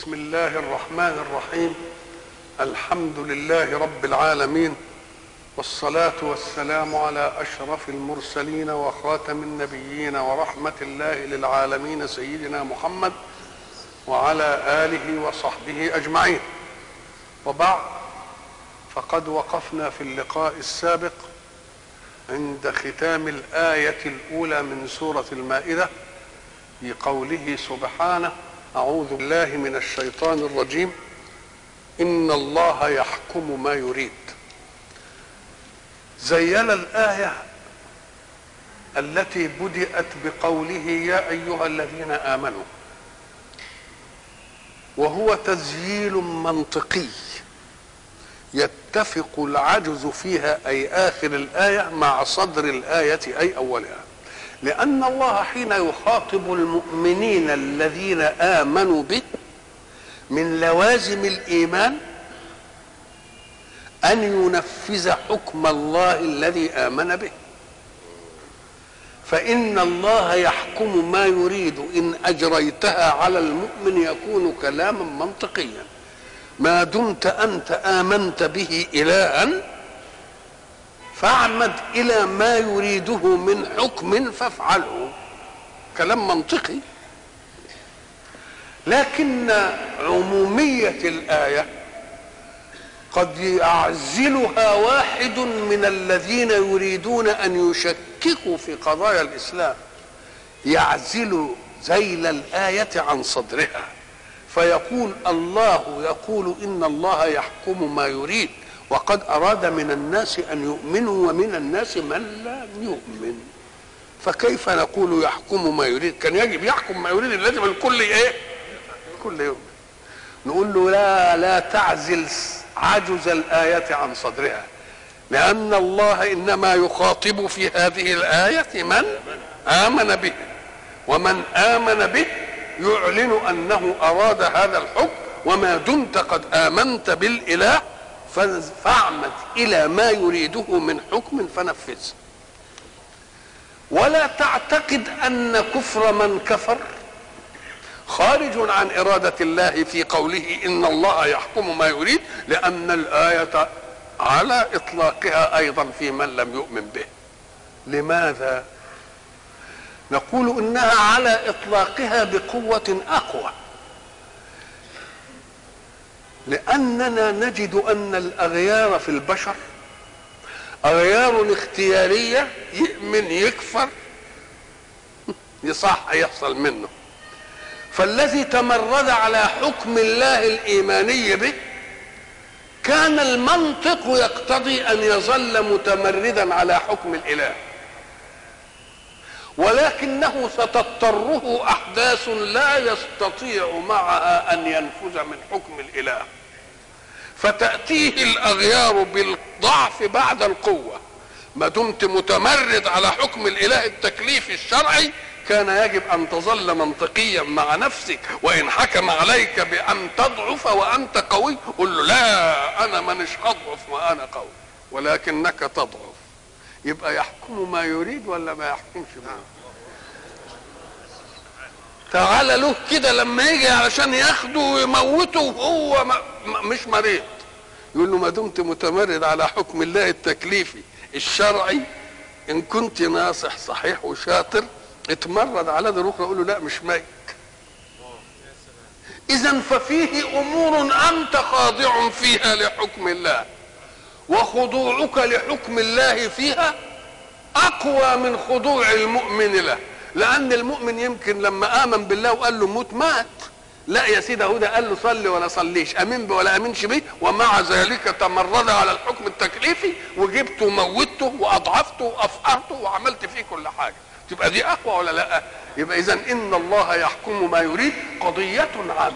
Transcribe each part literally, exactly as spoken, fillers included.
بسم الله الرحمن الرحيم. الحمد لله رب العالمين، والصلاة والسلام على أشرف المرسلين وخاتم النبيين ورحمة الله للعالمين سيدنا محمد وعلى آله وصحبه أجمعين. وبعد، فقد وقفنا في اللقاء السابق عند ختام الآية الأولى من سورة المائدة في قوله سبحانه: أعوذ بالله من الشيطان الرجيم، إن الله يحكم ما يريد. زين الآية التي بدأت بقوله يا أيها الذين آمنوا، وهو تزيين منطقي يتفق العجز فيها أي آخر الآية مع صدر الآية أي أولها، لأن الله حين يخاطب المؤمنين الذين آمنوا به من لوازم الإيمان أن ينفذ حكم الله الذي آمن به، فإن الله يحكم ما يريد إن أجريتها على المؤمن يكون كلاما منطقيا. ما دمت أنت آمنت به إلها فاعمد إلى ما يريده من حكم فافعله، كلام منطقي. لكن عمومية الآية قد يعزلها واحد من الذين يريدون أن يشككوا في قضايا الإسلام، يعزل ذيل الآية عن صدرها، فيقول الله يقول إن الله يحكم ما يريد، وقد أراد من الناس أن يؤمنوا ومن الناس من لا يؤمن، فكيف نقول يحكم ما يريد؟ كان يجب يحكم ما يريد، لازم الكل ايه؟ الكل يؤمن. نقول له لا لا تعزل عجز الآية عن صدرها، لأن الله إنما يخاطب في هذه الآية من آمن به، ومن آمن به يعلن أنه أراد هذا الحكم، وما دمت قد آمنت بالإله فاعمد إلى ما يريده من حكم فنفذه. ولا تعتقد أن كفر من كفر خارج عن إرادة الله في قوله إن الله يحكم ما يريد، لأن الآية على إطلاقها أيضا في من لم يؤمن به. لماذا؟ نقول إنها على إطلاقها بقوة أقوى، لأننا نجد أن الأغيار في البشر أغيار اختيارية، يؤمن يكفر يصح يحصل منه. فالذي تمرد على حكم الله الإيماني به كان المنطق يقتضي أن يظل متمردا على حكم الإله، ولكنه ستضطره أحداث لا يستطيع معها أن ينفذ من حكم الإله، فتأتيه الأغيار بالضعف بعد القوة. ما دمت متمرد على حكم الإله التكليفي الشرعي كان يجب أن تظل منطقيا مع نفسك، وإن حكم عليك بأن تضعف وأنت قوي قل له لا أنا منش هضعف وأنا قوي، ولكنك تضعف. يبقى يحكم ما يريد ولا ما يحكمش ما؟ تعال له كده لما يجي علشان ياخده ويموته وهو مش مريض، يقول له ما دمت متمرد على حكم الله التكليفي الشرعي ان كنت ناصح صحيح وشاطر اتمرد على ده الاخرى، يقول له لا مش ميت. اذا ففيه امور انت خاضع فيها لحكم الله، وخضوعك لحكم الله فيها اقوى من خضوع المؤمن له، لان المؤمن يمكن لما امن بالله وقال له موت مات، لا يا سيدي هدى قال له صلي ولا صليش، امن به ولا امنش به، ومع ذلك تمرد على الحكم التكليفي وجبته وموته واضعفته وافقرته وعملت فيه كل حاجه، تبقى دي اقوى ولا لا؟ يبقى اذا ان الله يحكم ما يريد قضيه عامه،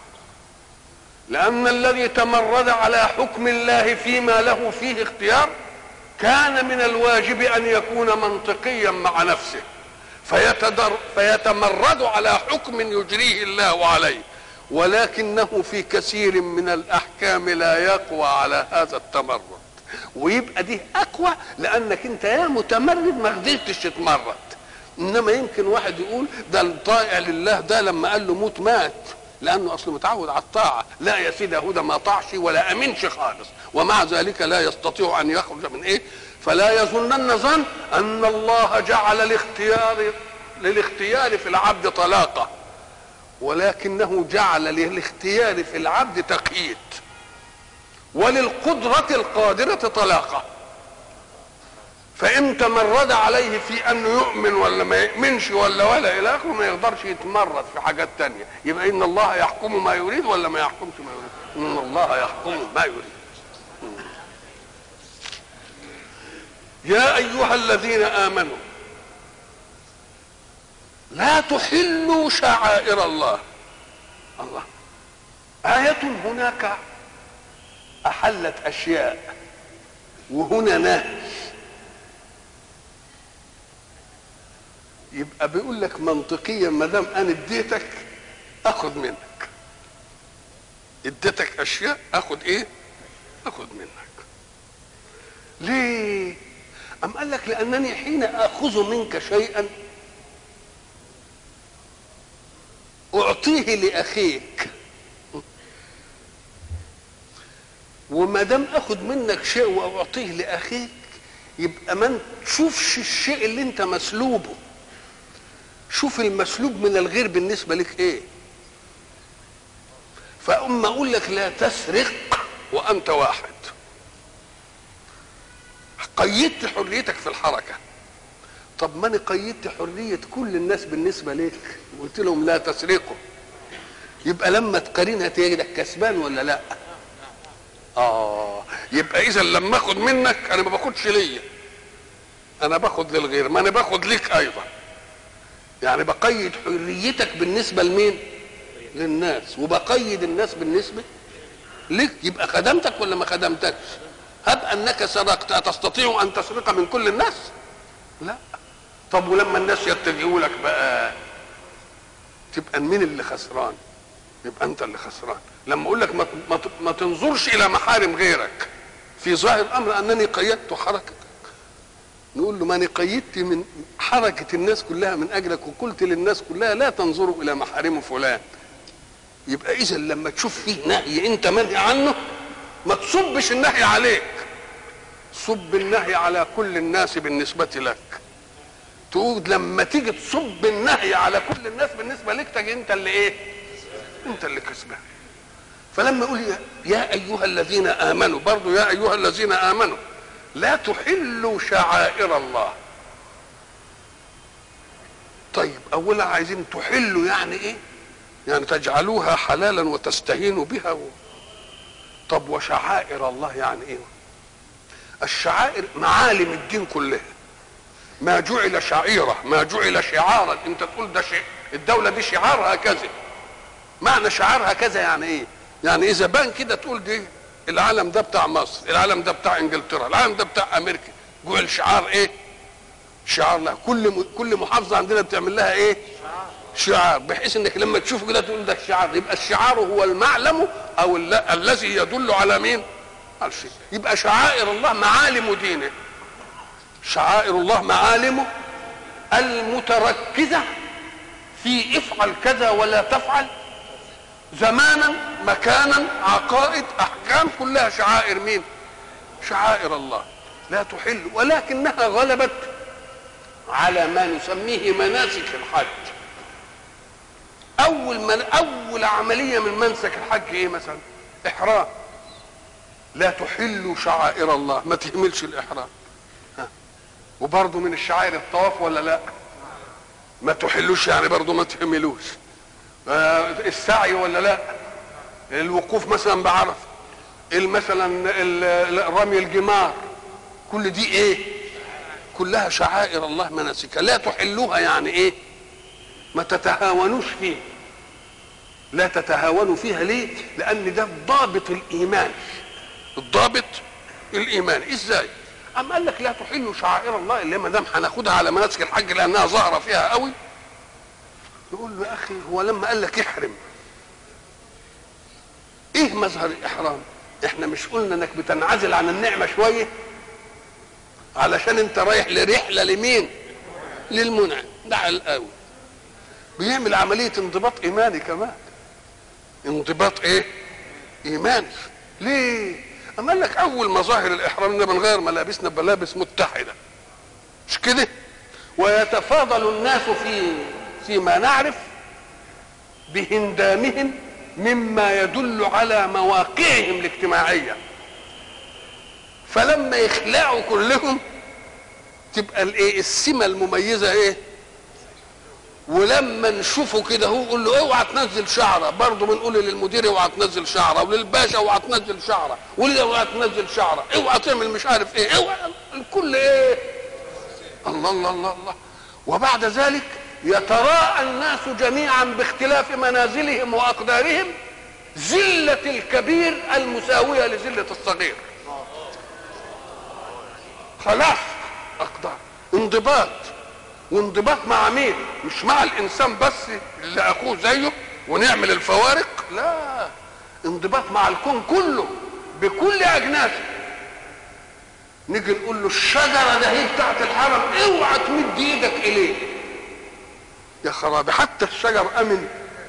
لان الذي تمرد على حكم الله فيما له فيه اختيار كان من الواجب ان يكون منطقيا مع نفسه، فيتدر فيتمرد على حكم يجريه الله عليه، ولكنه في كثير من الاحكام لا يقوى على هذا التمرد، ويبقى دي اقوى لانك انت يا متمرد ما قدرتش تتمرد. انما يمكن واحد يقول ده الطائع لله ده لما قال له موت مات، لانه اصله متعود على الطاعه. لا يا سيدي هدى ما طاعش ولا امنش خالص، ومع ذلك لا يستطيع ان يخرج من ايه. فلا يظنن ظن ان الله جعل الاختيار للاختيار في العبد طلاقه، ولكنه جعل للاختيار في العبد تقييد، وللقدرة القادرة طلاقة. فإن تمرد عليه في أنه يؤمن ولا ما يؤمنش ولا ولا إلى آخره ما يقدرش يتمرد في حاجات تانية. يبقى إن الله يحكم ما يريد ولا ما يحكمش ما يريد؟ إن الله يحكم ما يريد. يا أيها الذين آمنوا لا تحلوا شعائر الله. الله آية هناك أحلت أشياء وهنا نهي، يبقى بيقول لك منطقيا ما دام أنا اديتك أخذ منك، اديتك أشياء أخذ إيه؟ أخذ منك. ليه؟ أم قال لك لأنني حين أخذ منك شيئا أعطيه لأخيك، وما دام اخد منك شيء واعطيه لاخيك يبقى ما تشوفش الشيء اللي انت مسلوبه، شوف المسلوب من الغير بالنسبه لك ايه. فاما اقول لك لا تسرق وانت واحد، قيدت حريتك في الحركه. طب ما انا قيدت حريه كل الناس بالنسبه لك وقلت لهم لا تسرقوا، يبقى لما تقارنها تجدك كسبان ولا لا؟ اه يبقى اذا لما اخد منك انا ما باخدش ليا، انا باخد للغير، ما انا باخد ليك ايضا. يعني بقيد حريتك بالنسبه لمين؟ للناس، وبقيد الناس بالنسبه لك. يبقى خدمتك ولا ما خدمتكش؟ هب انك سرقت تستطيع ان تسرق من كل الناس؟ لا. طب ولما الناس يتجهوا لك بقى تبقى مين اللي خسران؟ يبقى انت اللي خسران. لما اقول لك ما, ما, ما تنظرش الى محارم غيرك، في ظاهر الامر انني قيدت حركتك، نقول له ما انا قيدت من حركه الناس كلها من اجلك، وقلت للناس كلها لا تنظروا الى محارم فلان. يبقى اذا لما تشوف فيه نهي انت منهي عنه ما تصبش النهي عليك، صب النهي على كل الناس بالنسبه لك. تقول لما تيجي تصب النهي على كل الناس بالنسبه لك تجي انت اللي ايه؟ انت اللي كسبان. فلما يقول يا ايها الذين امنوا، برضو يا ايها الذين امنوا لا تحلوا شعائر الله. طيب اولا عايزين تحلوا يعني ايه؟ يعني تجعلوها حلالا وتستهينوا بها و... طب وشعائر الله يعني ايه؟ الشعائر معالم الدين كلها، ما جعل شعيرة، ما جعل شعارا. انت تقول ده شيء الدولة دي شعارها كذا، معنى شعارها كذا يعني ايه؟ يعني اذا بان كده تقول دي العالم ده بتاع مصر، العالم ده بتاع انجلترا، العالم ده بتاع امريكا. جعل شعار ايه؟ شعار لها. كل كل محافظة عندنا بتعمل لها ايه؟ شعار، بحيث انك لما تشوف كده تقول ده الشعار. يبقى الشعار هو المعلم او الذي يدل على مين؟ على الشيء. يبقى شعائر الله معالم دينه. شعائر الله معالمه المتركزة في افعل كذا ولا تفعل، زمانا مكانا عقائد احكام، كلها شعائر مين؟ شعائر الله. لا تحل، ولكنها غلبت على ما نسميه مناسك الحج. اول من اول عمليه من منسك الحج ايه مثلا؟ احرام. لا تحل شعائر الله، ما تهملش الاحرام. ها. وبرضه من الشعائر الطواف ولا لا؟ ما تحلوش يعني برضه ما تهملوش. آه السعي ولا لا؟ الوقوف مثلا بعرفه، مثلا رمي الجمار، كل دي ايه؟ كلها شعائر الله مناسكها. لا تحلوها يعني ايه؟ ما تتهاونوش فيه. لا تتهاونوا فيها. ليه؟ لان ده ضابط الايمان، الضابط الايماني. ازاي؟ اما قال لك لا تحلوا شعائر الله اللي ما دام هناخدها على مناسك الحج لانها ظاهره فيها قوي. يقول له يا اخي هو لما قال لك احرم ايه مظهر الاحرام؟ احنا مش قلنا انك بتنعزل عن النعمه شويه علشان انت رايح لرحله لمين؟ للمنعم. ده على الاول بيعمل عمليه انضباط ايماني كمان. انضباط ايه؟ ايماني. ليه؟ اما قال لك اول مظاهر الاحرام ان بنغير ملابسنا بملابس متحده، مش كده؟ ويتفاضل الناس في فيما نعرف بهندامهم مما يدل على مواقعهم الاجتماعيه، فلما يخلعوا كلهم تبقى الايه السمه المميزه ايه؟ ولما نشوفه كده هو يقول له اوعى تنزل شعره، برضه بنقول للمدير اوعى تنزل شعره، وللباشا اوعى تنزل شعره، وللي اوعى تنزل شعره، اوعى تعمل مش عارف ايه، اوعى الكل ايه؟ الله الله الله الله. وبعد ذلك يتراءى الناس جميعا باختلاف منازلهم واقدارهم ذله الكبير المساويه لذله الصغير. خلاص اقدار انضباط، وانضباط مع مين؟ مش مع الانسان بس اللي اخوه زيه ونعمل الفوارق، لا، انضباط مع الكون كله بكل اجناسه. نيجي نقول له الشجره ده هي بتاعت الحرم اوعى تمد ايدك اليه، يا خرابي حتى الشجر امن،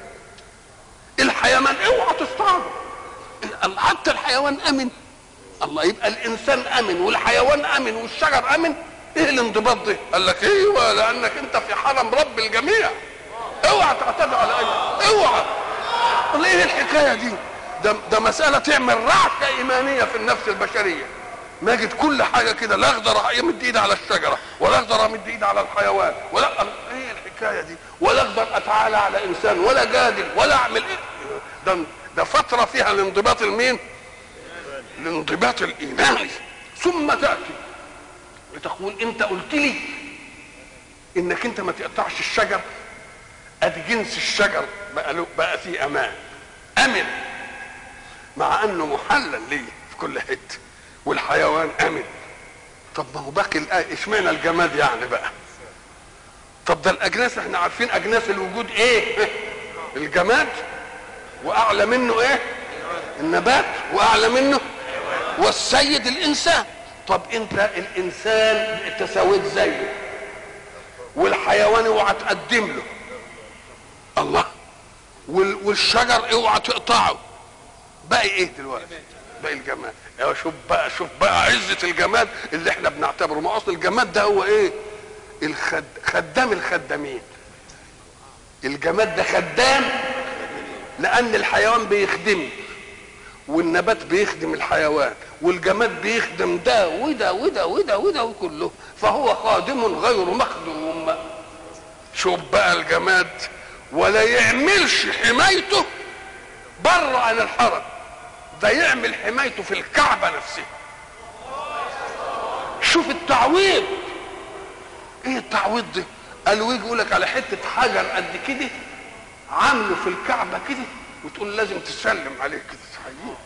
الحيوان اوعى تصطاده، حتى الحيوان امن. الله، يبقى الانسان امن والحيوان امن والشجر امن. ايه الانضباط ده؟ قال لك ايوه لانك انت في حرم رب الجميع، اوعى تعتدي على اي، اوعى. الله، ايه الحكايه دي؟ ده ده مساله تعمل رعشه ايمانيه في النفس البشريه. نجد كل حاجه كده، لا اقدر يمد ايدي على الشجره ولا اقدر امد ايدي على الحيوان ولا، ايه الحكايه دي؟ ولا اقدر اتعالى على انسان ولا جادل ولا اعمل ايه. ده ده فتره فيها الانضباط المين؟ الانضباط الايماني. ثم تاتي لتقول انت قلت لي انك انت ما تقطعش الشجر، ادي جنس الشجر بقى له بقى فيه امان، امن مع انه محلل ليه في كل حته، والحيوان امن. طب ما هو باقي الايه اشمعنى الجماد يعني بقى؟ طب ده الاجناس احنا عارفين اجناس الوجود ايه؟ الجماد، واعلى منه ايه؟ النبات، واعلى منه والسيد الانسان. طب انت الانسان تساويت زيه والحيوان اوعى تقدم له، الله، والشجر اوعى تقطعه، باقي ايه دلوقتي؟ باقي الجماد. يا شوف بقى، شوف بقى عزة الجماد اللي احنا بنعتبره، ما اصل الجماد ده هو ايه؟ الخد... خدام الخدامين. الجماد ده خدام لان الحيوان بيخدمه والنبات بيخدم الحيوان والجماد بيخدم ده وده وده وده وده وكله، فهو خادم غير مخدوم. شوف بقى الجماد ولا يعملش حمايته بره عن الحرم، ده يعمل حمايته في الكعبة نفسها. شوف التعويض، ايه التعويض ده؟ قالوا يجي يقول لك على حتة حجر قد كده عامله في الكعبة كده وتقول لازم تسلم عليه كده تحييه.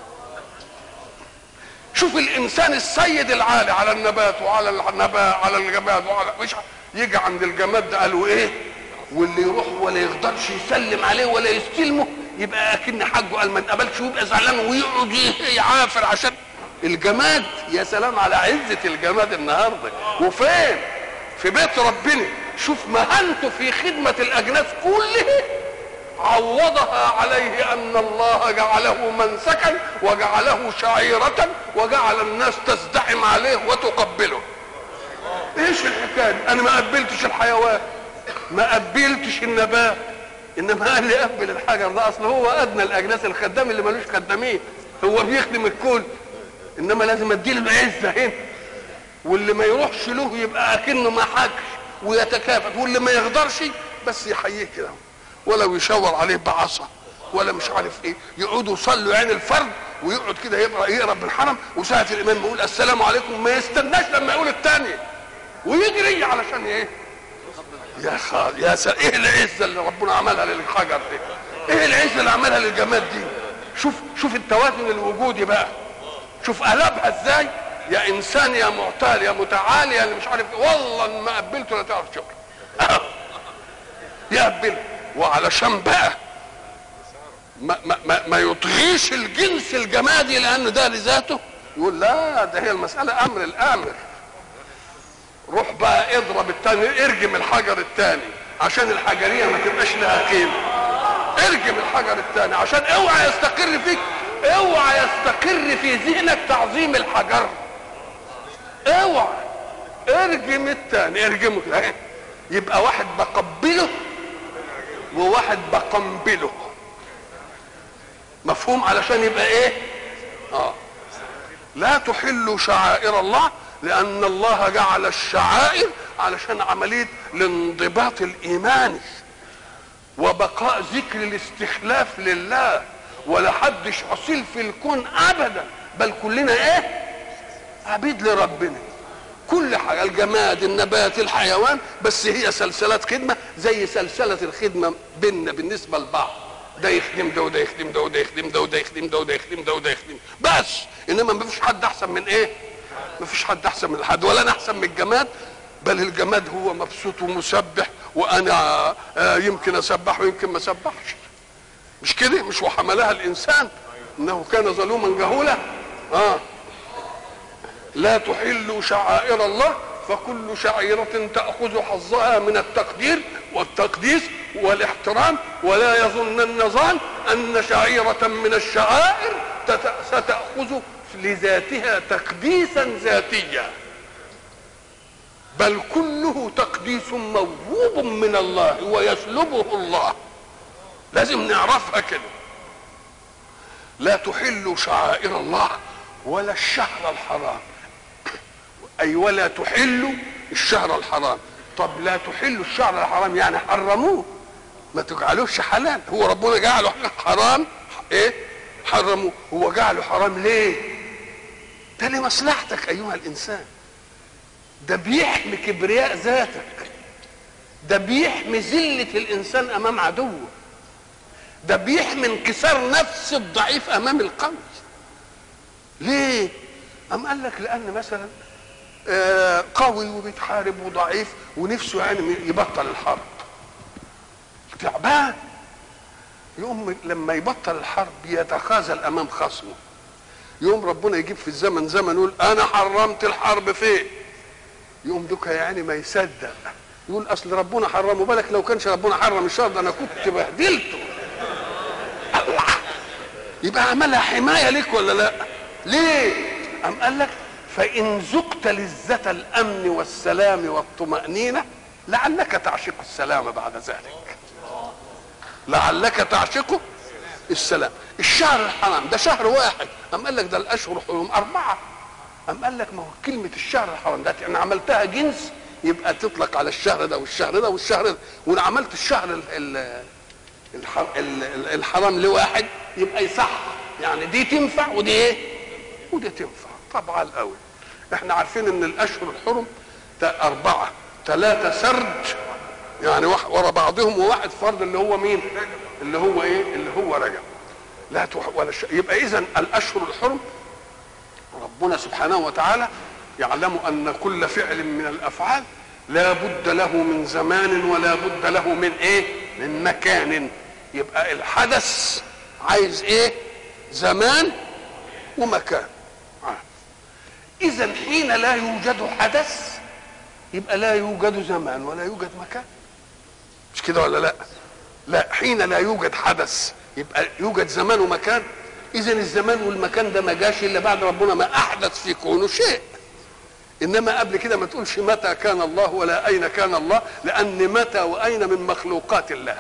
شوف الانسان السيد العالي على النبات وعلى النبات على الجماد وعلى مش يجي عند الجماد ده قالوا ايه؟ واللي يروح ولا يقدرش يسلم عليه ولا يستلمه يبقى اكن حاجه قال ما اتقبلش ويبقى زعلان ويقعد يعافر عشان الجماد. يا سلام على عزه الجماد النهارده، وفين؟ في بيت ربنا. شوف مهانته في خدمه الاجناس كلها، عوضها عليه ان الله جعله منسكا وجعله شعيرة وجعل الناس تزدحم عليه وتقبله. ايش الحكايه؟ انا ما قبلتش الحيوان، ما قبلتش النبات، انما قال لي قبل الحجر ده، اصل هو ادنى الاجناس، الخدام اللي ملوش خدامين، هو بيخدم الكل، انما لازم اديله العزه هنا. واللي ما يروحش له يبقى اكنه ما حاجش ويتكافئ، واللي ما يقدرش بس يحييه كده ولو يشاور عليه بعصا ولا مش عارف ايه. يقعدوا يصلوا عين الفرد ويقعد كده يقرا يقرا بالحرم، وساعه الامام بيقول السلام عليكم ما يستناش لما يقول الثانيه ويجري علشان ايه؟ يا خال يا سلام، ايه العزه اللي ربنا عملها للحجر دي؟ ايه العزه اللي عملها للجماد دي؟ شوف شوف التوازن الوجودي بقى، شوف قلبها ازاي. يا انسان يا معتال يا متعال يا اللي مش عارف ايه، والله ما قبلته لا تعرف شكر يقبل. وعلشان بقى ما, ما, ما, ما يطغيش الجنس الجمادي لانه ده لذاته، يقول لا ده هي المساله امر الامر، روح بقى اضرب الثاني، ارجم الحجر الثاني عشان الحجريه ما تبقاش لها قيمه، ارجم الحجر الثاني عشان اوعى يستقر فيك، اوعى يستقر في ذهنك تعظيم الحجر، اوعى ارجم الثاني، ارجمه كده. يبقى واحد بقبله وواحد بقنبله، مفهوم؟ علشان يبقى ايه؟ اه لا تحلوا شعائر الله، لان الله جعل الشعائر علشان عمليه الانضباط الايماني وبقاء ذكر الاستخلاف لله، ولا حدش اصيل في الكون ابدا، بل كلنا ايه؟ عبيد لربنا. كل حاجه، الجماد، النبات، الحيوان، بس هي سلسلات خدمه زي سلسله الخدمه بيننا بالنسبه لبعض، ده يخدم ده وده يخدم ده وده يخدم ده وده يخدم ده وده يخدم ده وده يخدم بس. انما ما فيش حد احسن من ايه؟ ما فيش حد احسن من حد، ولا انا احسن من الجماد، بل الجماد هو مبسوط ومسبح، وانا يمكن اسبح ويمكن ما اسبحش، مش كده؟ مش وحملها الانسان انه كان ظلوما جهولا. اه لا تحلوا شعائر الله، فكل شعيرة تأخذ حظها من التقدير والتقديس والاحترام، ولا يظن النظام أن شعيرة من الشعائر ستأخذ لذاتها تقديسا ذاتيا، بل كله تقديس موهوب من الله ويسلبه الله، لازم نعرفها كده. لا تحلوا شعائر الله ولا الشهر الحرام، أي ولا تحلوا الشهر الحرام. طب لا تحلوا الشهر الحرام يعني حرموه، ما تجعلوش حلال. هو ربنا جعله حرام، ايه؟ حرموه. هو جعله حرام ليه؟ ده لمصلحتك ايها الانسان، ده بيحمي كبرياء ذاتك، ده بيحمي ذلة الانسان امام عدوه، ده بيحمي انكسار نفس الضعيف امام القوي. ليه؟ ام قال لك لان مثلا آه قوي وبيتحارب وضعيف ونفسه يعني يبطل الحرب، تعبان، يقوم لما يبطل الحرب يتخاذل امام خصمه، يقوم ربنا يجيب في الزمن زمن يقول انا حرمت الحرب فين، يقوم دوكا يعني ما يصدق، يقول اصل ربنا حرمه، بالك لو كانش ربنا حرم الشر ده انا كنت بهدلته. الله، يبقى عملها حمايه لك ولا لا؟ ليه؟ ام قال لك فان ذقت لذة الامن والسلام والطمأنينة لعلك تعشق السلام بعد ذلك، لعلك تعشق السلام. الشهر الحرام ده شهر واحد، ام قال لك ده الاشهر حرم اربعه، ام قال لك ما هو كلمه الشهر الحرام ده انا عملتها جنس يبقى تطلق على الشهر ده والشهر ده والشهر ده، وانا عملت الشهر ال ال الحرام لواحد يبقى يصح، يعني دي تنفع ودي ايه؟ ودي تنفع. طبعا قوي احنا عارفين ان الاشهر الحرم اربعه، ثلاثه سرد يعني ورا بعضهم، وواحد فرد اللي هو مين؟ اللي هو ايه؟ اللي هو رجب. لا تح... ولا ش... يبقى اذا الاشهر الحرم ربنا سبحانه وتعالى يعلم ان كل فعل من الافعال لا بد له من زمان ولا بد له من ايه؟ من مكان. يبقى الحدث عايز ايه؟ زمان ومكان. آه. اذا حين لا يوجد حدث يبقى لا يوجد زمان ولا يوجد مكان، مش كده ولا لا؟ لا، حين لا يوجد حدث يبقى يوجد زمان ومكان. اذا الزمان والمكان ده ما جاش الا بعد ربنا ما احدث في كونه شيء، انما قبل كده ما تقولش متى كان الله ولا اين كان الله، لان متى واين من مخلوقات الله.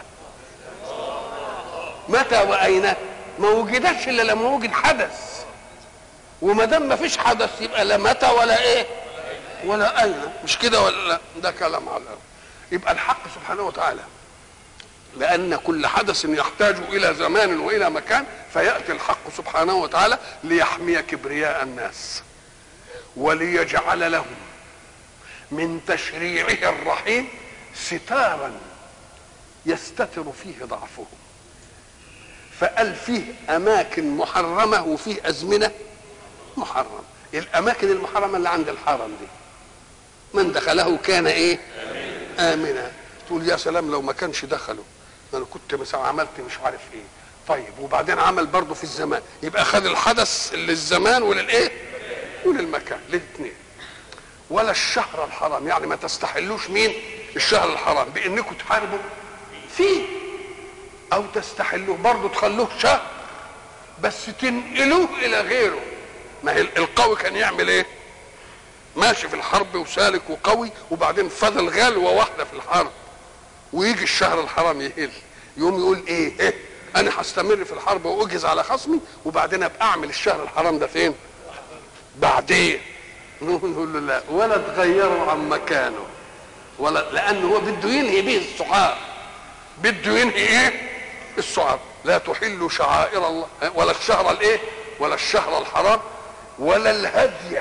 متى واين ما وجدتش الا لما وجد حدث، وما دام ما فيش حدث يبقى لا متى ولا ايه ولا اين، مش كده ولا لا؟ ده كلام على الأرض. يبقى الحق سبحانه وتعالى لأن كل حدث يحتاج إلى زمان وإلى مكان، فيأتي الحق سبحانه وتعالى ليحمي كبرياء الناس وليجعل لهم من تشريعه الرحيم ستارا يستتر فيه ضعفهم، فقال فيه أماكن محرمة وفيه أزمنة محرمة. الأماكن المحرمة اللي عند الحرم دي من دخله كان إيه؟ آمنا. تقول يا سلام لو ما كانش دخله انا كنت مثلا عملت مش عارف ايه. طيب وبعدين عمل برضه في الزمان، يبقى خد الحدث للزمان وللايه وللمكان الاثنين. ولا الشهر الحرام يعني ما تستحلوش مين؟ الشهر الحرام بانكم تحاربوا فيه. او تستحلوه برضه تخلوه شهر بس تنقلوه الى غيره. ما هي القوي كان يعمل ايه؟ ماشي في الحرب وسالك وقوي، وبعدين فضل غلوه واحده في الحرب ويجي الشهر الحرام يهل، يقوم يقول ايه, إيه؟ انا هستمر في الحرب واجهز على خصمي وبعدين ابقى اعمل الشهر الحرام ده فين؟ بعدين. نقول له لا، ولا تغيروا عن مكانه، ولا، لانه هو بده ينهي به السعار، بده ينهي ايه؟ السعار. لا تحلوا شعائر الله ولا الشهر الايه؟ ولا الشهر الحرام ولا الهدي.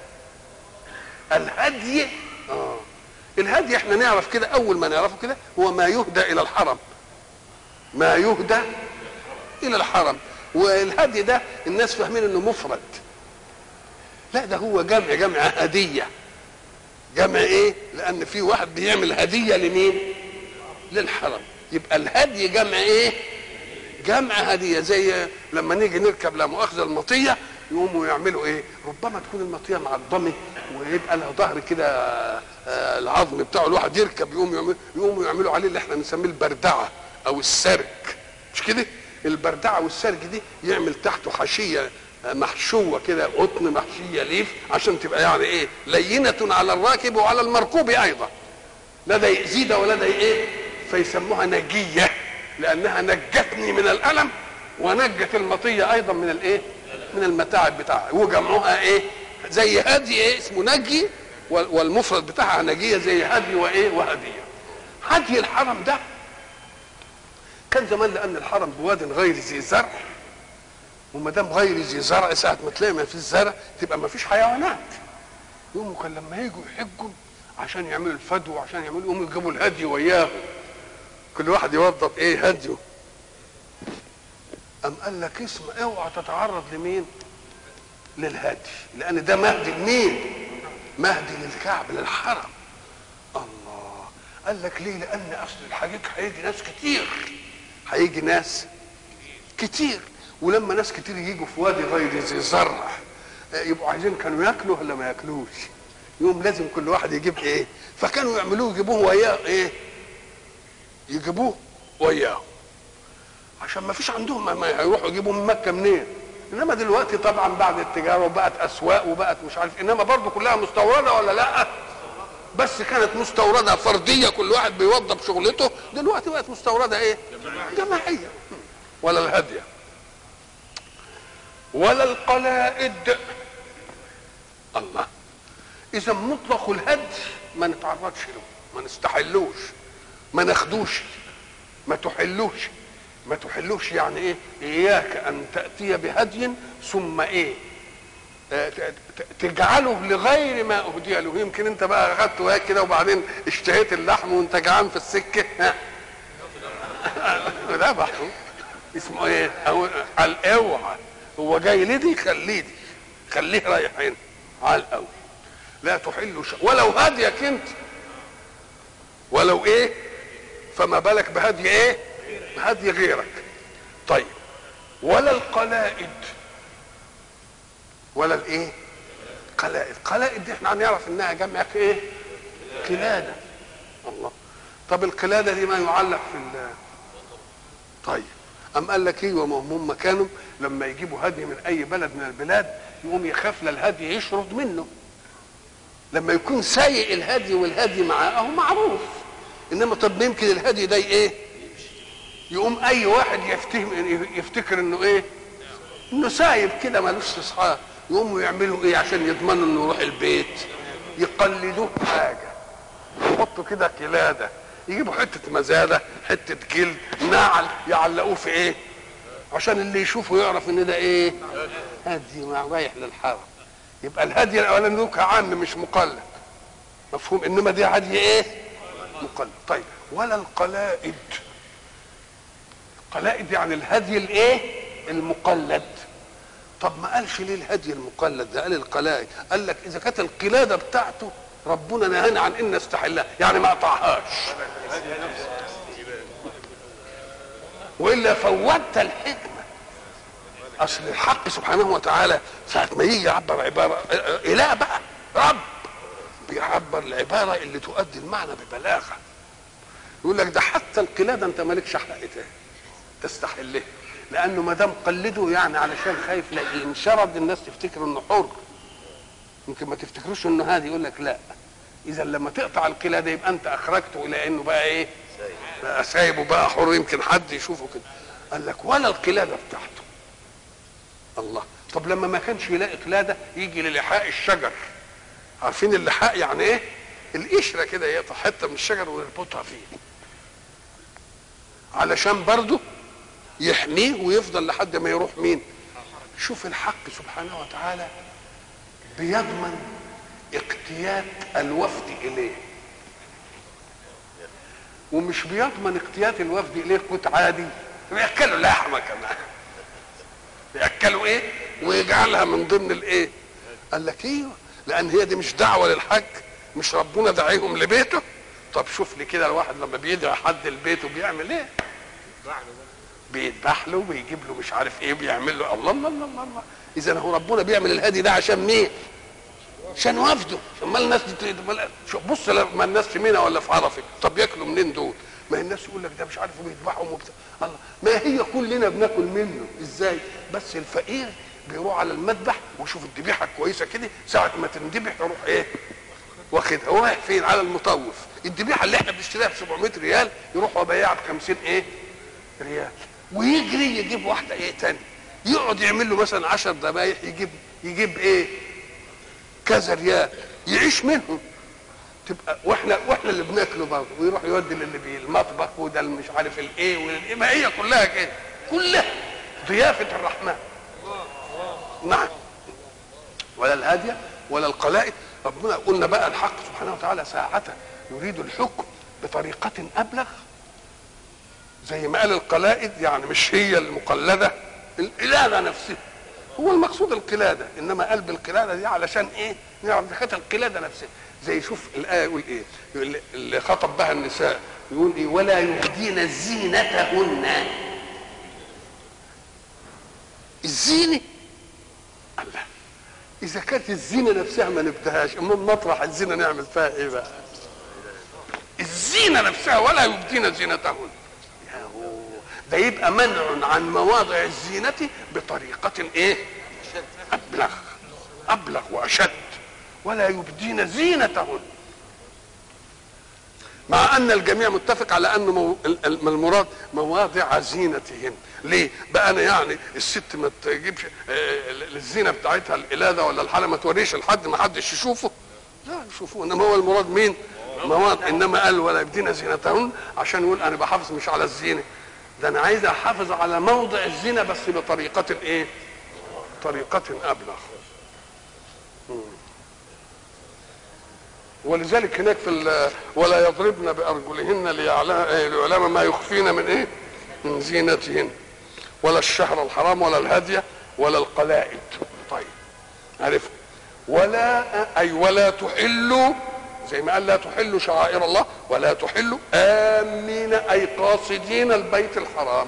الهدي اه الهدي احنا نعرف كده، اول ما نعرفه كده هو ما يهدى الى الحرم، ما يهدى الى الحرم. والهدي ده الناس فاهمين انه مفرد، لا ده هو جمع، جمع هديه. جمع ايه؟ لان في واحد بيعمل هديه لمين؟ للحرم. يبقى الهدي جمع ايه؟ جمع هديه. زي لما نيجي نركب لا مؤاخذه المطيه، يقوموا يعملوا ايه؟ ربما تكون المطيه معضمه ويبقى لها ظهر كده، العظم بتاعه الواحد يركب، يقوم يعمل يقوموا يعملوا عليه اللي احنا بنسميه البردعه او السرج، مش كده؟ البردعه والسرج دي يعمل تحته حشيه محشوه كده، قطن محشيه ليف، عشان تبقى يعني ايه؟ لينه على الراكب وعلى المركوب ايضا، لا ده يأذي ده ولا ده ايه؟ فيسموها نجيه، لانها نجتني من الالم ونجت المطيه ايضا من الايه؟ من المتاعب بتاعها. وجمعوها ايه؟ زي هدي ايه؟ اسمه نجي، والمفرد بتاعها نجيه، زي هدي وايه؟ وهديه. هدي الحرم ده كان زمان، لان الحرم بواد غير ذي زرع، وما دام غير ذي زرع ساعه ما تلاقي ما فيش زرع تبقى ما فيش حيوانات. يقوموا كان لما يجوا يحجوا عشان يعملوا الفدو وعشان يعملوا، يقوموا يجيبوا الهدي وياهم، كل واحد يوظف ايه؟ هديه. أم قال لك اسمع، اوعى تتعرض لمين؟ للهدي، لان ده مهدي لمين؟ مهدي للكعب، للحرم. الله. قال لك ليه؟ لان اصل الحقيقه هيجي ناس كتير، هيجي ناس كتير، ولما ناس كتير يجوا في وادي غير ذي زرع يبقوا عايزين كانوا ياكلوا ولا ما ياكلوش، يوم لازم كل واحد يجيب ايه؟ فكانوا يعملوه يجيبوه وياه ايه؟ يجيبوه وياه عشان ما فيش عندهم، ما يروحوا يجيبوا من مكه منين؟ انما دلوقتي طبعا بعد التجاره وبقت اسواق وبقت مش عارف، انما برضه كلها مستورده ولا لا؟ بس كانت مستورده فرديه، كل واحد بيوظف شغلته، دلوقتي بقت مستورده ايه؟ جماعيه. ولا الهديه ولا القلائد. الله. اذا مطلق الهدي ما نتعرضش له، ما نستحلوش، ما ناخدوش، ما تحلوش. ما تحلوش يعني ايه؟ اياك ان تاتي بهدي ثم ايه؟ آه تجعله لغير ما اهدي له. يمكن انت بقى اخدت وهيك كده وبعدين اشتهيت اللحم وانت جعان في السكه، ها ذبحه، اسمه ايه؟ على الاوعى، هو جاي لدي خليه دي، خليه رايح هنا على الاول. لا تحل ش... ولو هديك انت، ولو ايه؟ فما بالك بهدي ايه؟ بهدي غيرك. طيب ولا القلائد. ولا الايه؟ قلائد. قلائد دي احنا هنعرف انها جمع ايه؟ قلاده. الله. طب القلاده دي ما يعلق في ال... طيب أم قال لك ايوه، ما هم كانوا لما يجيبوا هدي من اي بلد من البلاد يقوم يخاف للهدي يشرد منه، لما يكون سايق الهدي والهدي معاه اهو معروف، انما طب يمكن الهدي ده ايه؟ يقوم اي واحد يفتهم يفتكر انه ايه؟ انه سايب كده مالوش اصحاب، يقوموا يعملوا ايه عشان يضمنوا انه يروح البيت؟ يقلدوه حاجه، يحطوا كده قلاده، يجيبوا حته مزاده، حته جلد، نعل، يعلقوه في ايه؟ عشان اللي يشوفه يعرف ان ده ايه؟ هدي رايح للحرم. يبقى الهدي الاولاني له كعام مش مقلد، مفهوم؟ انما دي هدي ايه؟ مقلد. طيب ولا القلائد. قلائد يعني الهدي الايه؟ المقلد. طب ما قالش ليه الهدي المقلد ده؟ قال القلائد. قال لك اذا كانت القلاده بتاعته ربنا نهانا عن ان نستحلها، يعني ما قطعهاش، والا فوتت الحكمه. اصل الحق سبحانه وتعالى ساعه ما يجي يعبر عباره اله بقى رب، بيعبر العباره اللي تؤدي المعنى ببلاغه. يقول لك ده حتى القلاده انت مالكش حق تاني، تستحله، لانه ما دام قلده يعني علشان خايف لا ينشرد الناس تفتكر انه حر، يمكن ما تفتكروش انه هادي، يقول لك لا، اذا لما تقطع القلاده يبقى انت اخرجته الى انه بقى ايه؟ بقى سايب وبقى حر، يمكن حد يشوفه كده. قال لك ولا القلاده بتاعته. الله، طب لما ما كانش يلاقي قلاده يجي للحاء الشجر. عارفين اللحاء يعني ايه؟ القشره كده، يقطع حته من الشجر ويربطها فيه علشان برضه يحميه ويفضل لحد ما يروح مين؟ شوف الحق سبحانه وتعالى بيضمن اقتياد الوفد اليه، ومش بيضمن اقتياد الوفد اليه قوت عادي، بياكلوا لحمه كمان، بياكلوا ايه؟ ويجعلها من ضمن الايه؟ قال لك ايوه، لان هي دي مش دعوه للحج، مش ربنا دعيهم لبيته. طب شوف لي كده الواحد لما بيدعي حد لبيته بيعمل ايه؟ بيذبح له ويجيب له مش عارف ايه، بيعمل له الله الله الله الله, الله. اذا هو ربنا بيعمل الهدي ده عشان مين؟ عشان وفده. امال الناس دي بص لما الناس في منى ولا في عرفه، طب ياكلوا منين دول؟ ما هي الناس يقول لك ده مش عارف بيذبحهم وبتاع، الله، ما هي كلنا بناكل منه ازاي؟ بس الفقير بيروح على المذبح ويشوف الذبيحه كويسه كده، ساعه ما تندبح يروح ايه؟ واخدها. هو رايح فين؟ على المطوف. الذبيحه اللي احنا بنشتريها ب سبعمائة ريال يروح وبيعها ب خمسين ايه؟ ريال، ويجري يجيب واحده ايه تاني، يقعد يعمل له مثلا عشر ذبايح، يجيب يجيب ايه؟ كذا ريال، يعيش منهم. تبقى واحنا واحنا اللي بناكله برضه، ويروح يودي للي بالمطبخ وده اللي مش عارف الايه والايه، ما هي كلها كده، كلها ضيافه الرحمن. نعم، ولا الهاديه ولا القلائد. ربنا قلنا بقى الحق سبحانه وتعالى ساعة يريد الحكم بطريقة أبلغ، زي ما قال القلائد، يعني مش هي المقلدة، القلادة نفسها هو المقصود القلادة، إنما قلب القلادة دي علشان إيه؟ نعرف دخلت القلادة نفسها. زي شوف الآية يقول إيه؟ اللي خطب بها النساء يقول إيه؟ ولا يبدين زينتهن. الزينة الله، إذا كانت الزينة نفسها ما نبتهاش، أما مطرح الزينة نعمل فيها إيه بقى؟ الزينة نفسها ولا يبدين زينتهن، ده يبقى منع عن مواضع الزينة بطريقة إيه؟ أبلغ أبلغ وأشد. ولا يبدين زينتهن، مع أن الجميع متفق على أن المراد مواضع زينتهن. ليه؟ بقى أنا يعني الست ما تجيبش الزينة بتاعتها القلادة ولا الحالة، ما توريش لحد ما حدش يشوفه، لا يشوفوه، إنما هو المراد مين؟ مواضع. إنما قال ولا يبدين زينتهن عشان يقول أنا بحافظ مش على الزينة، ده أنا عايز أحافظ على موضع الزينة بس بطريقة إيه؟ طريقة أبلغ. ولذلك هناك في ولا يضربن بأرجلهن ليعلم ما يخفين من إيه؟ من زينتهن، ولا الشهر الحرام ولا الهدي ولا القلائد. طيب عرف. ولا أي ولا تحلوا، زي ما قال لا تحلوا شعائر الله، ولا تحلوا آمين أي قاصدين البيت الحرام.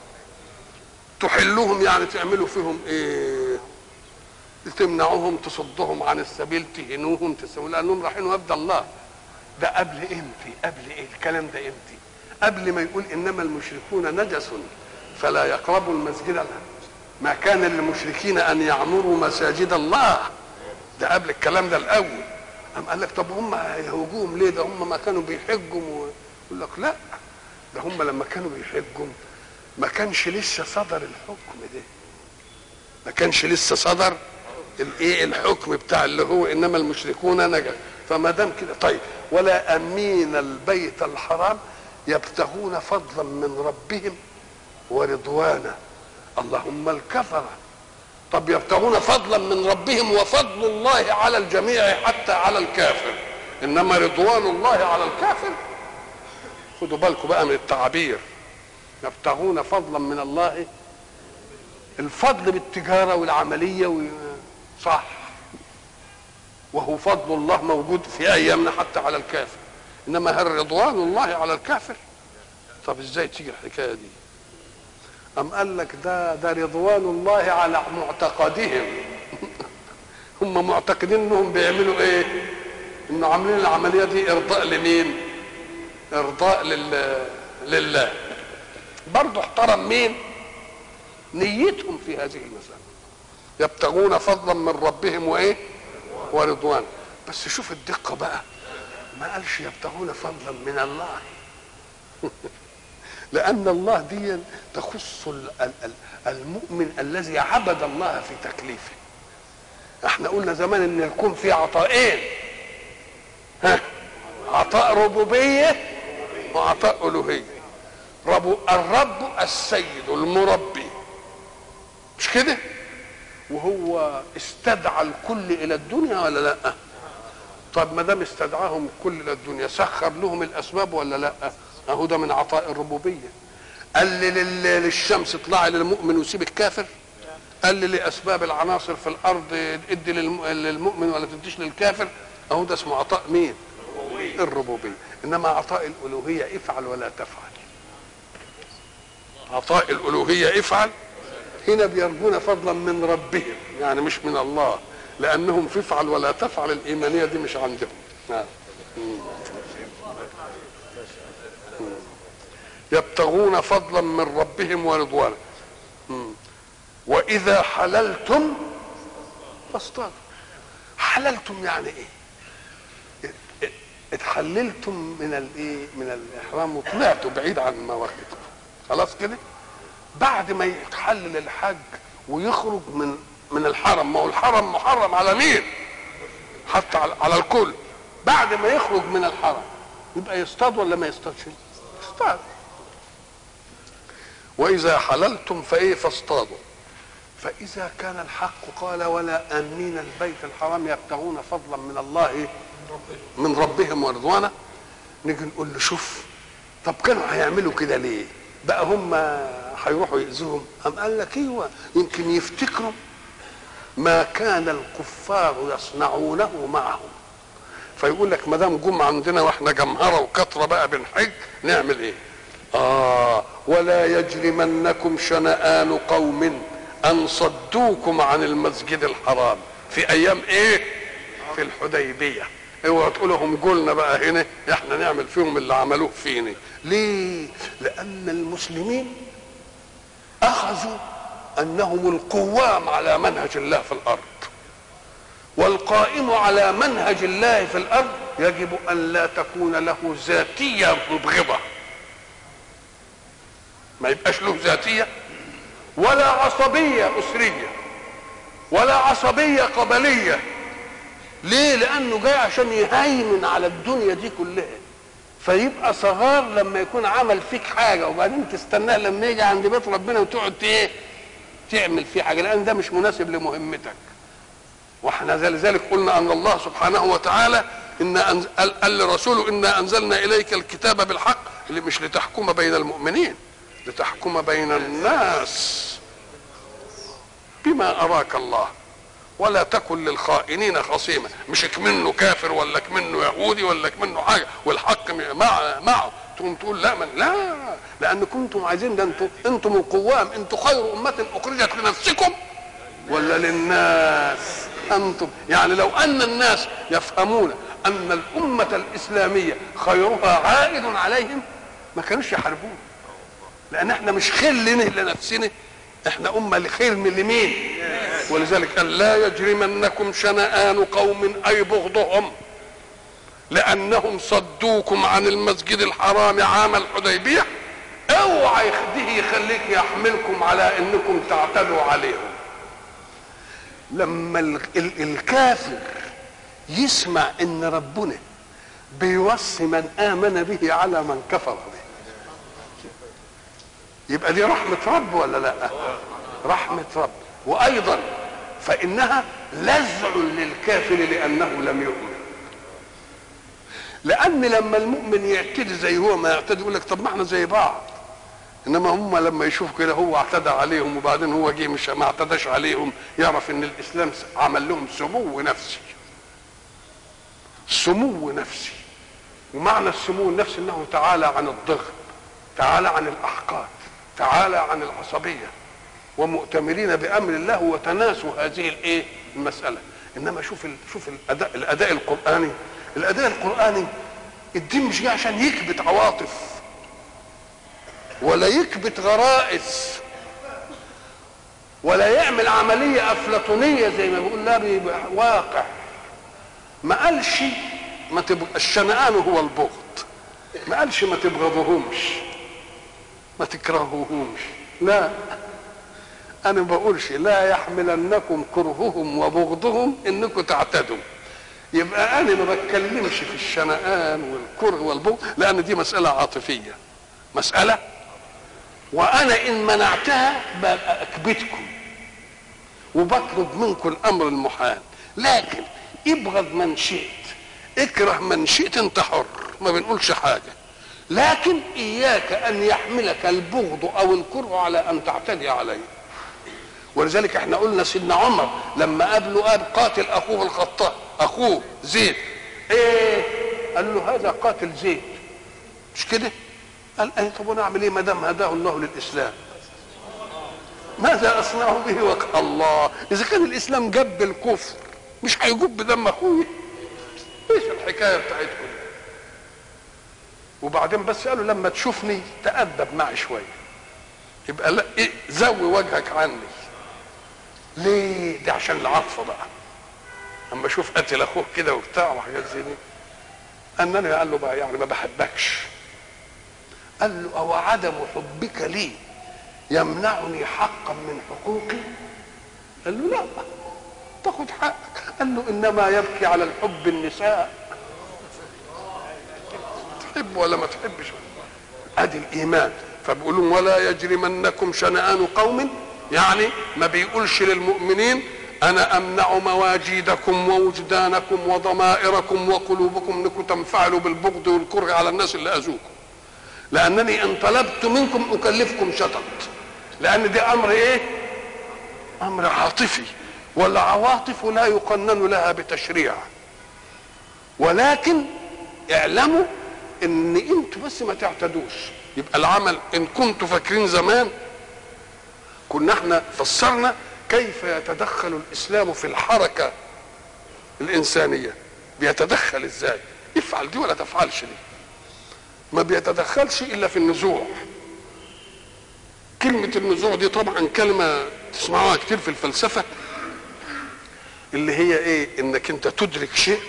تحلوهم يعني تعملوا فيهم ايه؟ تمنعوهم، تصدهم عن السبيل، تهنوهم، تسووا، لانهم رايحين وفد الله. ده قبل امتى؟ قبل ايه الكلام ده امتى؟ قبل ما يقول انما المشركون نجس فلا يقربوا المسجد. ما كان للمشركين ان يعمروا مساجد الله، ده قبل الكلام ده الاول. قام قال لك طب هم هيهوجوهم ليه؟ ده هم ما كانوا بيحجوا. يقول لك لا، ده هم لما كانوا بيحجوا ما كانش لسه صدر الحكم ده، ما كانش لسه صدر الايه الحكم بتاع اللي هو انما المشركون نجس. فما دام كده طيب، ولا امين البيت الحرام يبتغون فضلا من ربهم ورضوانا. اللهم الكفره، طب يبتغون فضلا من ربهم وفضل الله على الجميع حتى على الكافر، انما رضوان الله على الكافر. خدوا بالكم بقى من التعابير. يبتغون فضلا من الله، الفضل بالتجاره والعمليه صح، وهو فضل الله موجود في ايامنا حتى على الكافر، انما هل رضوان الله على الكافر؟ طب ازاي تيجي الحكايه دي؟ أم قال لك ده ده رضوان الله على معتقدهم. هم معتقدين انهم بيعملوا ايه؟ انه عاملين العمليه دي ارضاء لمين؟ ارضاء لله لله. برضه احترم مين؟ نيتهم في هذه المسألة. يبتغون فضلا من ربهم وايه؟ ورضوان. بس شوف الدقة بقى، ما قالش يبتغون فضلا من الله لأن الله دي تخص المؤمن الذي عبد الله في تكليفه. احنا قلنا زمان ان يكون في عطاءين، ها، عطاء ربوبية وعطاء ألوهية. رب الرب السيد المربي، مش كده؟ وهو استدعى الكل الى الدنيا ولا لا؟ طب ما دام استدعاهم الكل الى الدنيا سخر لهم الاسباب ولا لا؟ اهو ده من عطاء الربوبيه. قال لي للشمس اطلعي للمؤمن وسيب الكافر؟ قال لي لاسباب العناصر في الارض ادي للمؤمن ولا تديش للكافر؟ اهو ده اسمه عطاء مين؟ الربوبيه. انما عطاء الالوهيه افعل ولا تفعل. عطاء الالوهيه افعل، هنا بيرجون فضلا من ربهم، يعني مش من الله، لانهم في افعل ولا تفعل الايمانيه دي مش عندهم. نعم. يبتغون فضلا من ربهم ورضوانا. واذا حللتم فاصطادوا. حللتم يعني ايه؟ اتحللتم من الايه؟ من الاحرام وطلعتوا بعيد عن مواقفكم، خلاص كده. بعد ما يتحلل الحج ويخرج من من الحرم، ما هو الحرم محرم على مين؟ حتى على الكل. بعد ما يخرج من الحرم يبقى يصطاد ولا ما يصطادش؟ يصطاد. واذا حللتم فايه؟ فاصطادوا. فاذا كان الحق قال ولا امين البيت الحرام يبتغون فضلا من الله من ربهم ورضوانا، نيجي نقول له شوف، طب كانوا هيعملوا كده ليه؟ بقى هم هيروحوا يأذوهم؟ أم قال لك ايوه، يمكن يفتكروا ما كان الكفار يصنعونه معهم، فيقول لك ما دام جم عندنا واحنا جمهره وكثره بقى بنحج نعمل ايه؟ اه ولا يجرمنكم شنآن قوم ان صدوكم عن المسجد الحرام في ايام ايه؟ في الحديبيه. اوعوا تقولوا هم قلنا بقى هنا احنا نعمل فيهم اللي عملوه فينا. ليه؟ لان المسلمين اخذوا انهم القوام على منهج الله في الارض، والقائم على منهج الله في الارض يجب ان لا تكون له ذاتيه مبغضه، ما يبقاش له ذاتيه ولا عصبيه اسريه ولا عصبيه قبليه. ليه؟ لانه جاي عشان يهيمن على الدنيا دي كلها، فيبقى صغار لما يكون عمل فيك حاجه وبعدين تستناه لما يجي عند بيت ربنا وتقعد ايه؟ تعمل فيه حاجه، لان ده مش مناسب لمهمتك. واحنا لذلك قلنا ان الله سبحانه وتعالى ان أنز... قال لرسوله انا انزلنا اليك الكتاب بالحق، اللي مش لتحكم بين المؤمنين، لتحكم بين الناس بما اراك الله ولا تكن للخائنين خصيما. مش كمنه كافر ولا كمنه يهودي ولا كمنه حاجه والحق مع معه تقوم تقول لا من لا، لان كنتم عايزين ده انتم انتم القوام، انتم خير امه اخرجت لنفسكم ولا للناس؟ انتم يعني لو ان الناس يفهمون ان الامه الاسلاميه خيرها عائد عليهم ما كانوش يحاربون، لان احنا مش خير لنا لنفسنا، احنا امه لخير من لمين؟ ولذلك قال لا يجرمنكم شنآن قوم اي بغضهم لانهم صدوكم عن المسجد الحرام عام الحديبيه، اوعى يخديه يخليك يحملكم على انكم تعتدوا عليهم. لما الكافر يسمع ان ربنا بيوصي من امن به على من كفر به، يبقى دي رحمه رب ولا لا؟ رحمه رب. وايضا فانها لزع للكافر لانه لم يؤمن، لان لما المؤمن يعتدي زي هو ما يعتدي يقول لك طب ما احنا زي بعض، انما هم لما يشوفوا كده هو اعتدى عليهم وبعدين هو جه مش ما اعتداش عليهم، يعرف ان الاسلام عمل لهم سمو نفسي. سمو نفسي، ومعنى السمو النفسي انه تعالى عن الضغط، تعالى عن الاحقاد، تعالى عن العصبيه، ومؤتمرين بامر الله وتناسوا هذه الايه المساله. انما شوف ال... شوف الاداء الاداء القراني، الاداء القراني الدين مش جاي عشان يكبت عواطف، ولا يكبت غرائز ولا يعمل عملية أفلاطونية زي ما بيقول لا بيبقى واقع. ما قالش ما تبغ... الشنآن هو البغض، ما قالش ما تبغضهمش ما تكرهوهمش، لا، أنا ما بقولش لا يحملنكم كرههم وبغضهم إنكم تعتدوا. يبقى أنا ما بتكلمش في الشنآن والكره والبغض، لأن دي مسألة عاطفية، مسألة، وأنا إن منعتها ببقى أكبتكم وبطلب منكم الأمر المحال. لكن ابغض من شئت، اكره من شئت، انت حر، ما بنقولش حاجة، لكن إياك أن يحملك البغض أو الكره على أن تعتدي عليه. ولذلك احنا قلنا سيدنا عمر لما قابله قال قاتل أخوه الخطاب، أخوه زيد، إيه؟ قال له هذا قاتل زيد، مش كده؟ قال ايه طب ونعمل ايه ما دام هداه الله للاسلام؟ ماذا اصنع به وقع الله؟ اذا كان الاسلام جب الكفر مش هيجب دم اخويا؟ ايش الحكايه بتاعتكم؟ وبعدين بس قالوا لما تشوفني تأدب معي شويه، يبقى لا إيه زوي وجهك عني. ليه؟ ده عشان العطف بقى. اما اشوف قتل اخوه كده وبتاع وحاجات زي دي، انني قال له بقى يعني ما بحبكش. قال له أو عدم حبك لي يمنعني حقا من حقوقي؟ قال له لا، تاخد حقك. قال له إنما يبكي على الحب النساء، تحب ولا ما تحبش، ادي الإيمان. فبيقولون ولا يجرمنكم شنآن قوم، يعني ما بيقولش للمؤمنين أنا أمنع مواجيدكم ووجدانكم وضمائركم وقلوبكم أنكم تنفعلوا بالبغض والكره على الناس اللي أذوكم، لأنني إن طلبت منكم أكلفكم شطط، لأن دي أمر إيه؟ أمر عاطفي، والعواطف لا يقنن لها بتشريع. ولكن اعلموا إن أنتوا بس ما تعتدوش. يبقى العمل إن كنتوا فاكرين زمان كنا احنا فسرنا كيف يتدخل الإسلام في الحركة الإنسانية. بيتدخل إزاي؟ افعل دي ولا تفعلش دي. ما بيتدخلش الا في النزوع. كلمة النزوع دي طبعا كلمة تسمعوها كتير في الفلسفة، اللي هي ايه؟ انك انت تدرك شيء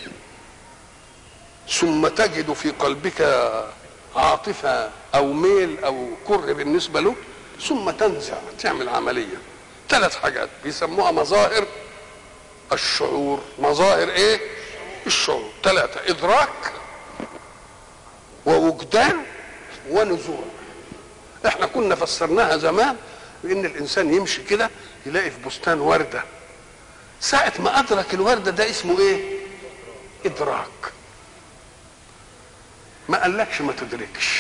ثم تجد في قلبك عاطفة او ميل او كره بالنسبة له، ثم تنزع، تعمل عملية. ثلاث حاجات بيسموها مظاهر الشعور. مظاهر ايه؟ الشعور. ثلاثة: ادراك ووجدان ونزوع. احنا كنا فسرناها زمان بان الانسان يمشي كده يلاقي في بستان ورده، ساعه ما ادرك الورده ده اسمه ايه؟ ادراك. ما قالكش ما تدركش.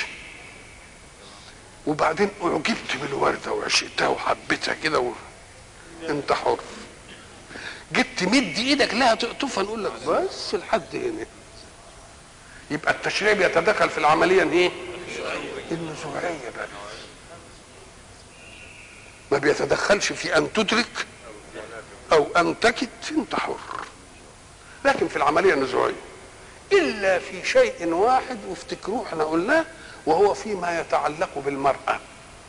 وبعدين اعجبت بالورده وعشقتها وحبيتها كده و... انت حر. جيت تمد ايدك لها تقطفها نقول لك بس لحد هنا. يبقى التشريع بيتدخل في العمليه ايه؟ النزوعيه بقى. ما بيتدخلش في ان تدرك او ان تكد، انت حر. لكن في العمليه النزوعيه الا في شيء واحد وافتكروه احنا قلناه، وهو فيما يتعلق بالمراه.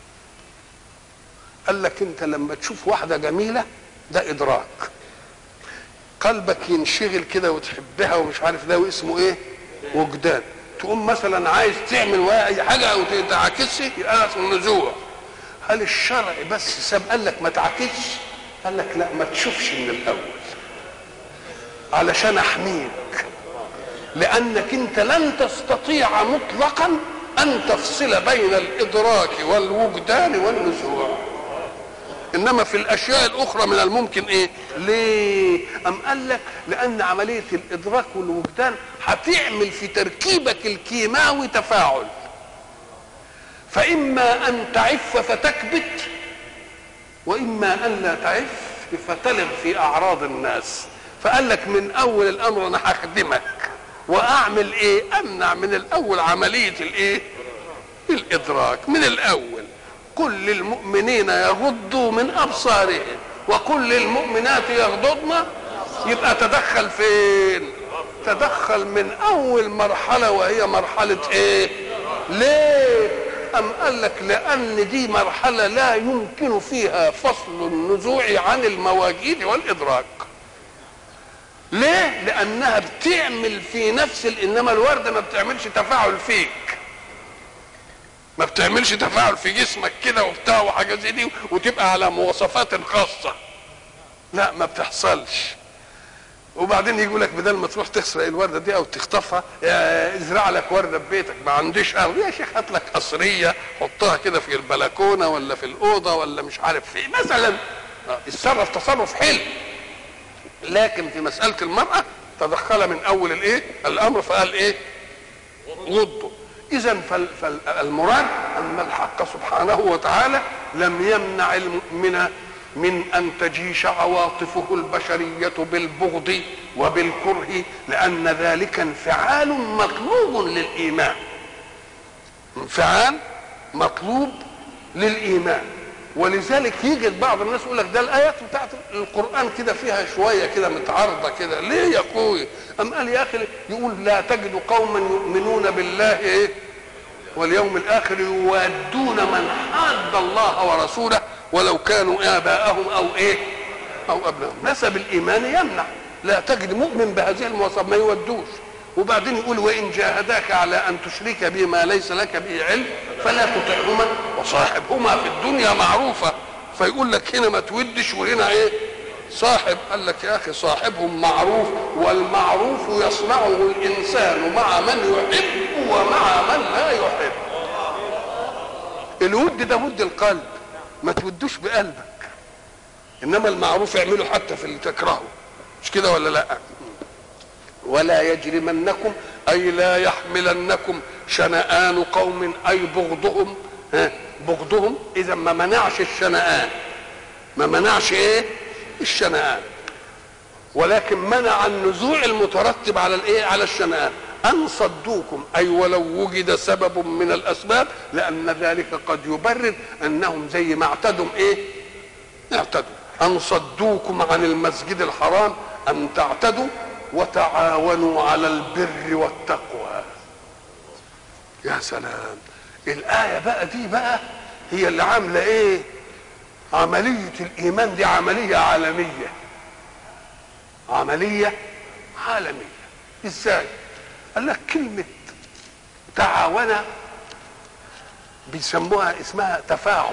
قال لك انت لما تشوف واحده جميله ده ادراك، قلبك ينشغل كده وتحبها ومش عارف ده، واسمه ايه؟ وجدان. تقوم مثلا عايز تعمل وياها اي حاجه او تعاكسها يبقى اسمه نزوع. هل الشرع بس ساب قال لك ما تعاكسش؟ قال لك لا، ما تشوفش من الاول علشان احميك، لانك انت لن تستطيع مطلقا ان تفصل بين الادراك والوجدان والنزوع. انما في الاشياء الاخرى من الممكن ايه؟ ليه؟ ام قال لك لان عمليه الادراك والوجدان هتعمل في تركيبك الكيماوي تفاعل، فاما ان تعف فتكبت، واما ان لا تعف فتلغ في اعراض الناس. فقال لك من اول الامر انا هخدمك واعمل ايه؟ امنع من الاول عمليه الايه؟ الادراك من الاول. كل للمؤمنين يغضوا من ابصارهم وكل للمؤمنات يغضضن. يبقى تدخل فين؟ تدخل من اول مرحله وهي مرحله ايه؟ ليه؟ أم قال لك لأن دي مرحلة لا يمكن فيها فصل النزوع عن المواجيد والإدراك. ليه؟ لأنها بتعمل في نفس، إنما الوردة ما بتعملش تفاعل فيك، ما بتعملش تفاعل في جسمك كده وبتاع وحاجة زي دي وتبقى على مواصفات خاصة، لا ما بتحصلش. وبعدين يقول لك بدل ما تروح تسرق الورده دي او تخطفها ازرع لك ورده في بيتك. ما عنديش ارض يا شيخ، هات لك قصريه حطها كده في البلكونه ولا في الاوضه ولا مش عارف في مثلا، اتصرف تصرف حلو. لكن في مساله المراه تدخل من اول الايه الامر فقال ايه غضوا. اذا فالمراد ان الحق سبحانه وتعالى لم يمنع المؤمن من أن تجيش عواطفه البشرية بالبغض وبالكره، لأن ذلك انفعال مطلوب للإيمان، انفعال مطلوب للإيمان. ولذلك يجد بعض الناس يقول لك ده الآيات بتاعت القرآن كده فيها شوية كده متعارضة كده، ليه يا أخوي؟ أم قال يا أخي يقول لا تجد قوما يؤمنون بالله إيه واليوم الآخر يوادون من حاد الله ورسوله ولو كانوا آباءهم أو إيه أو أبنائهم. نسب الإيمان يمنع، لا تجد مؤمن بهذه المواصفات ما يودوش. وبعدين يقول وإن جاهداك على أن تشرك بما ليس لك به علم فلا تطعهما وصاحبهما في الدنيا معروفة. فيقول لك هنا ما تودش وهنا إيه صاحب. قال لك يا أخي صاحبهم معروف، والمعروف يصنعه الإنسان مع من يحب ومع من لا يحب. الود ده ود القلب، ما تودوش بقلبك، انما المعروف اعمله حتى في اللي تكرهه، مش كده ولا لا؟ ولا يجرمنكم اي لا يحملنكم شنآن قوم اي بغضهم، ها بغضهم. اذا ما منعش الشنآن، ما منعش ايه الشنآن، ولكن منع النزوع المترتب على الايه على الشنآن. أن صدوكم أي ولو وجد سبب من الأسباب، لأن ذلك قد يبرر أنهم زي ما اعتدوا إيه اعتدوا. أن صدوكم عن المسجد الحرام أن تعتدوا وتعاونوا على البر والتقوى. يا سلام، الآية بقى دي بقى هي اللي عاملة إيه عملية الإيمان دي، عملية عالمية، عملية عالمية. إزاي؟ قال لك كلمة تعاون بيسموها اسمها تفاعل.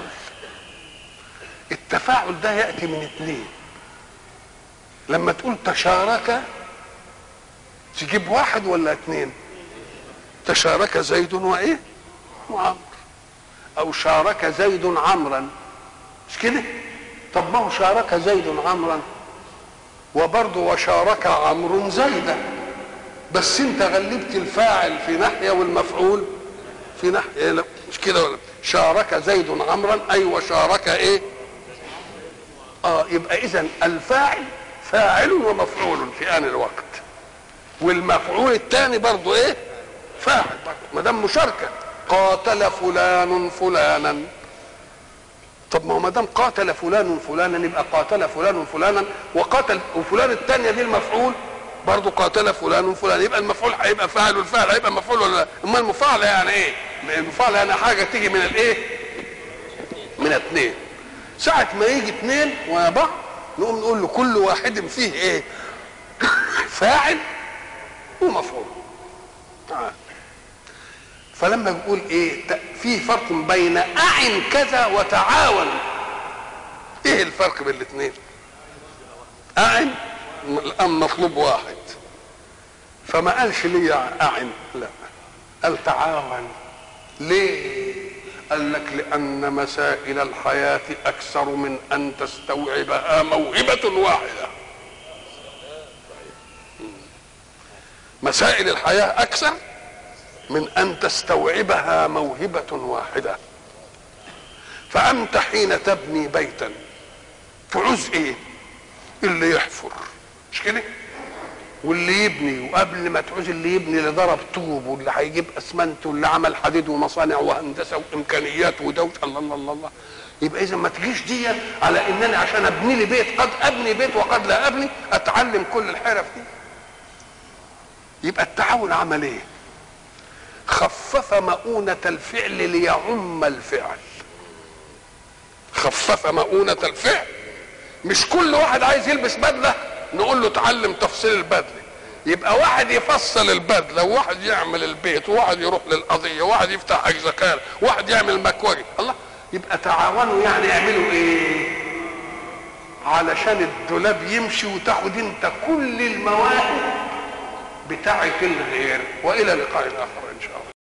التفاعل ده يأتي من اثنين. لما تقول تشارك تجيب واحد ولا اثنين؟ تشارك زيد وايه وعمر، او شارك زيد عمرا، مش كده؟ طب ما هو شارك زيد عمرا وبرضه وشارك عمرو زيدا، بس انت غلبت الفاعل في ناحيه والمفعول في ناحيه، لا مش كده ولا؟ شارك زيد عمرا اي وشارك ايه اه يبقى اذا الفاعل فاعل ومفعول في آن الوقت، والمفعول الثاني برضه ايه فاعل برضه ما دام مشاركه. قاتل فلان فلانا، طب ما هو ما دام قاتل فلان فلانا يبقى قاتل فلان فلانا، وقاتل وفلان الثانيه دي المفعول برضه قاتل فلان فلان، يبقى المفعول هيبقى فاعل والفاعل هيبقى مفعول ولا لا؟ اما المفاعل يعني ايه؟ المفاعل يعني حاجه تيجي من الايه؟ من اثنين. ساعه ما يجي اثنين ويا بعض نقوم نقول له كل واحد فيه ايه؟ فاعل ومفعول. آه. فلما بيقول ايه في فرق بين اعن كذا وتعاون، ايه الفرق بين الاثنين؟ اعن الان مطلوب واحد، فما قالش لي اعن، لا قال تعاون. ليه؟ قال لك لان مسائل الحياه اكثر من ان تستوعبها موهبه واحده. مسائل الحياه اكثر من ان تستوعبها موهبه واحده. فانت حين تبني بيتا تعوز ايه؟ اللي يحفر، مش كده؟ واللي يبني، وقبل ما تعوز اللي يبني اللي ضرب طوب واللي هيجيب اسمنت واللي عمل حديد ومصانع وهندسه وامكانيات ودوله. الله الله الله الله. يبقى اذا ما تجيش دي على انني عشان ابني لي بيت قد ابني بيت وقد لا ابني اتعلم كل الحرف دي. يبقى التعاون عمل ايه؟ خفف مؤونة الفعل ليعم الفعل. خفف مؤونة الفعل، مش كل واحد عايز يلبس بدلة نقول له تعلم تفصيل البدلة، يبقى واحد يفصل البدلة وواحد يعمل البيت وواحد يروح للقضية وواحد يفتح حجز زكاة وواحد يعمل مكوجي. الله، يبقى تعاونوا يعني يعملوا ايه علشان الدولاب يمشي وتاخد انت كل المواهب بتاعت الغير. والى لقاء اخر ان شاء الله.